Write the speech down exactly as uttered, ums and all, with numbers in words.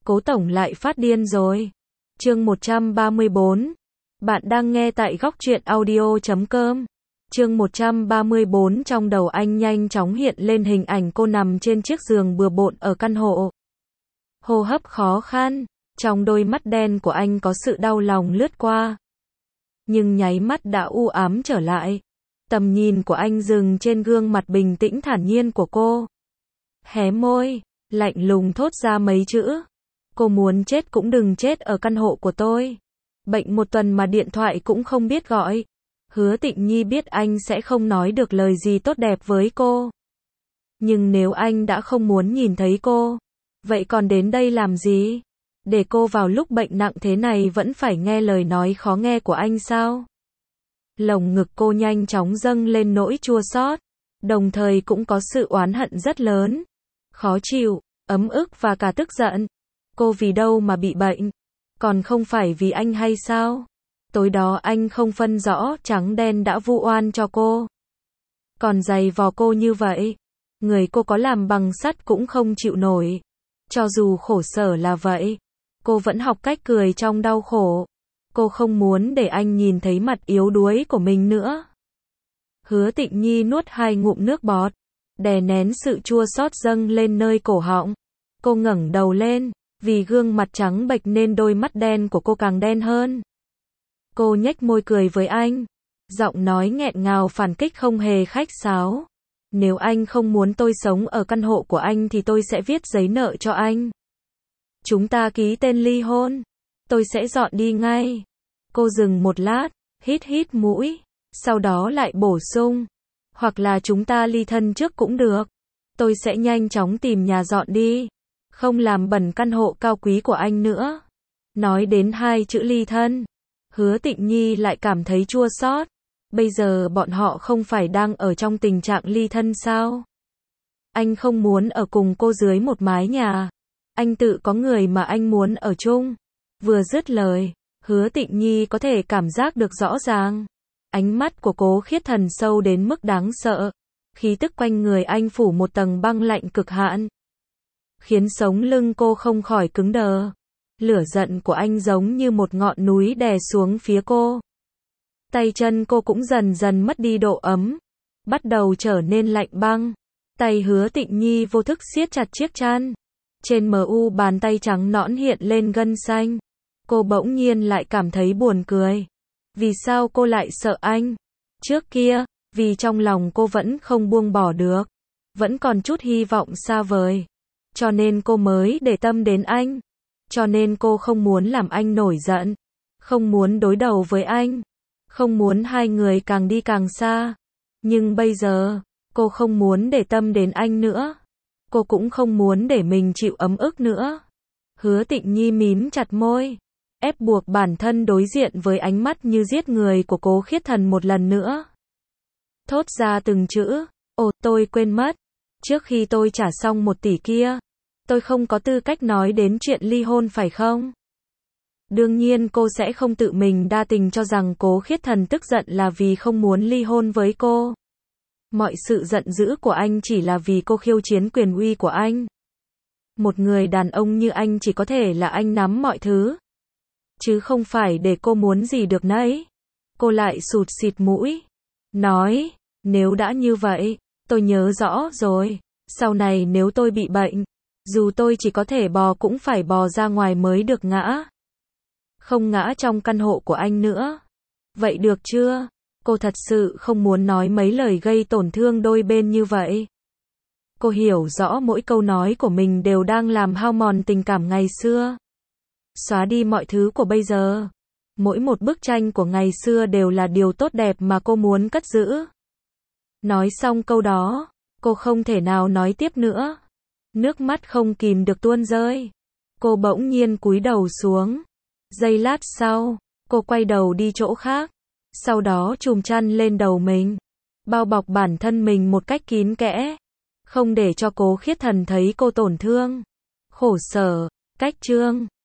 Cố tổng lại phát điên rồi. Chương một trăm ba mươi bốn. Bạn đang nghe tại góc truyện audio chấm com. Chương một trăm ba mươi bốn, trong đầu anh nhanh chóng hiện lên hình ảnh cô nằm trên chiếc giường bừa bộn ở căn hộ. Hô hấp khó khăn, trong đôi mắt đen của anh có sự đau lòng lướt qua. Nhưng nháy mắt đã u ám trở lại. Tầm nhìn của anh dừng trên gương mặt bình tĩnh thản nhiên của cô. Hé môi, lạnh lùng thốt ra mấy chữ. Cô muốn chết cũng đừng chết ở căn hộ của tôi. Bệnh một tuần mà điện thoại cũng không biết gọi. Hứa Tịnh Nhi biết anh sẽ không nói được lời gì tốt đẹp với cô. Nhưng nếu anh đã không muốn nhìn thấy cô, vậy còn đến đây làm gì? Để cô vào lúc bệnh nặng thế này vẫn phải nghe lời nói khó nghe của anh sao? Lồng ngực cô nhanh chóng dâng lên nỗi chua xót, đồng thời cũng có sự oán hận rất lớn. Khó chịu, ấm ức và cả tức giận. Cô vì đâu mà bị bệnh? Còn không phải vì anh hay sao? Tối đó anh không phân rõ trắng đen đã vu oan cho cô. Còn giày vò cô như vậy. Người cô có làm bằng sắt cũng không chịu nổi. Cho dù khổ sở là vậy, cô vẫn học cách cười trong đau khổ. Cô không muốn để anh nhìn thấy mặt yếu đuối của mình nữa. Hứa Tịnh Nhi nuốt hai ngụm nước bọt, đè nén sự chua xót dâng lên nơi cổ họng. Cô ngẩng đầu lên, vì gương mặt trắng bệch nên đôi mắt đen của cô càng đen hơn. Cô nhếch môi cười với anh, giọng nói nghẹn ngào phản kích không hề khách sáo. Nếu anh không muốn tôi sống ở căn hộ của anh thì tôi sẽ viết giấy nợ cho anh. Chúng ta ký tên ly hôn. Tôi sẽ dọn đi ngay. Cô dừng một lát, hít hít mũi, sau đó lại bổ sung. Hoặc là chúng ta ly thân trước cũng được. Tôi sẽ nhanh chóng tìm nhà dọn đi. Không làm bẩn căn hộ cao quý của anh nữa. Nói đến hai chữ ly thân, Hứa Tịnh Nhi lại cảm thấy chua xót. Bây giờ bọn họ không phải đang ở trong tình trạng ly thân sao? Anh không muốn ở cùng cô dưới một mái nhà. Anh tự có người mà anh muốn ở chung. Vừa dứt lời, Hứa Tịnh Nhi có thể cảm giác được rõ ràng. Ánh mắt của Cố Khiết Thần sâu đến mức đáng sợ. Khí tức quanh người anh phủ một tầng băng lạnh cực hạn, khiến sống lưng cô không khỏi cứng đờ. Lửa giận của anh giống như một ngọn núi đè xuống phía cô. Tay chân cô cũng dần dần mất đi độ ấm, bắt đầu trở nên lạnh băng. Tay Hứa Tịnh Nhi vô thức siết chặt chiếc chăn. Trên mờ u bàn tay trắng nõn hiện lên gân xanh. Cô bỗng nhiên lại cảm thấy buồn cười. Vì sao cô lại sợ anh? Trước kia, vì trong lòng cô vẫn không buông bỏ được. Vẫn còn chút hy vọng xa vời. Cho nên cô mới để tâm đến anh. Cho nên cô không muốn làm anh nổi giận. Không muốn đối đầu với anh. Không muốn hai người càng đi càng xa. Nhưng bây giờ, cô không muốn để tâm đến anh nữa. Cô cũng không muốn để mình chịu ấm ức nữa. Hứa Tịnh Nhi mím chặt môi, ép buộc bản thân đối diện với ánh mắt như giết người của Cố Khiết Thần một lần nữa. Thốt ra từng chữ. Ồ, tôi quên mất. Trước khi tôi trả xong một tỷ kia, tôi không có tư cách nói đến chuyện ly hôn phải không? Đương nhiên cô sẽ không tự mình đa tình cho rằng Cố Khiết Thần tức giận là vì không muốn ly hôn với cô. Mọi sự giận dữ của anh chỉ là vì cô khiêu chiến quyền uy của anh. Một người đàn ông như anh chỉ có thể là anh nắm mọi thứ, chứ không phải để cô muốn gì được nấy. Cô lại sụt xịt mũi, nói, nếu đã như vậy, tôi nhớ rõ rồi. Sau này nếu tôi bị bệnh, dù tôi chỉ có thể bò cũng phải bò ra ngoài mới được ngã. Không ngã trong căn hộ của anh nữa. Vậy được chưa? Cô thật sự không muốn nói mấy lời gây tổn thương đôi bên như vậy. Cô hiểu rõ mỗi câu nói của mình đều đang làm hao mòn tình cảm ngày xưa. Xóa đi mọi thứ của bây giờ. Mỗi một bức tranh của ngày xưa đều là điều tốt đẹp mà cô muốn cất giữ. Nói xong câu đó, cô không thể nào nói tiếp nữa. Nước mắt không kìm được tuôn rơi. Cô bỗng nhiên cúi đầu xuống. Giây lát sau, cô quay đầu đi chỗ khác. Sau đó chùm chăn lên đầu mình, bao bọc bản thân mình một cách kín kẽ, không để cho Cố Khiết Thần thấy cô tổn thương, khổ sở, cách trương.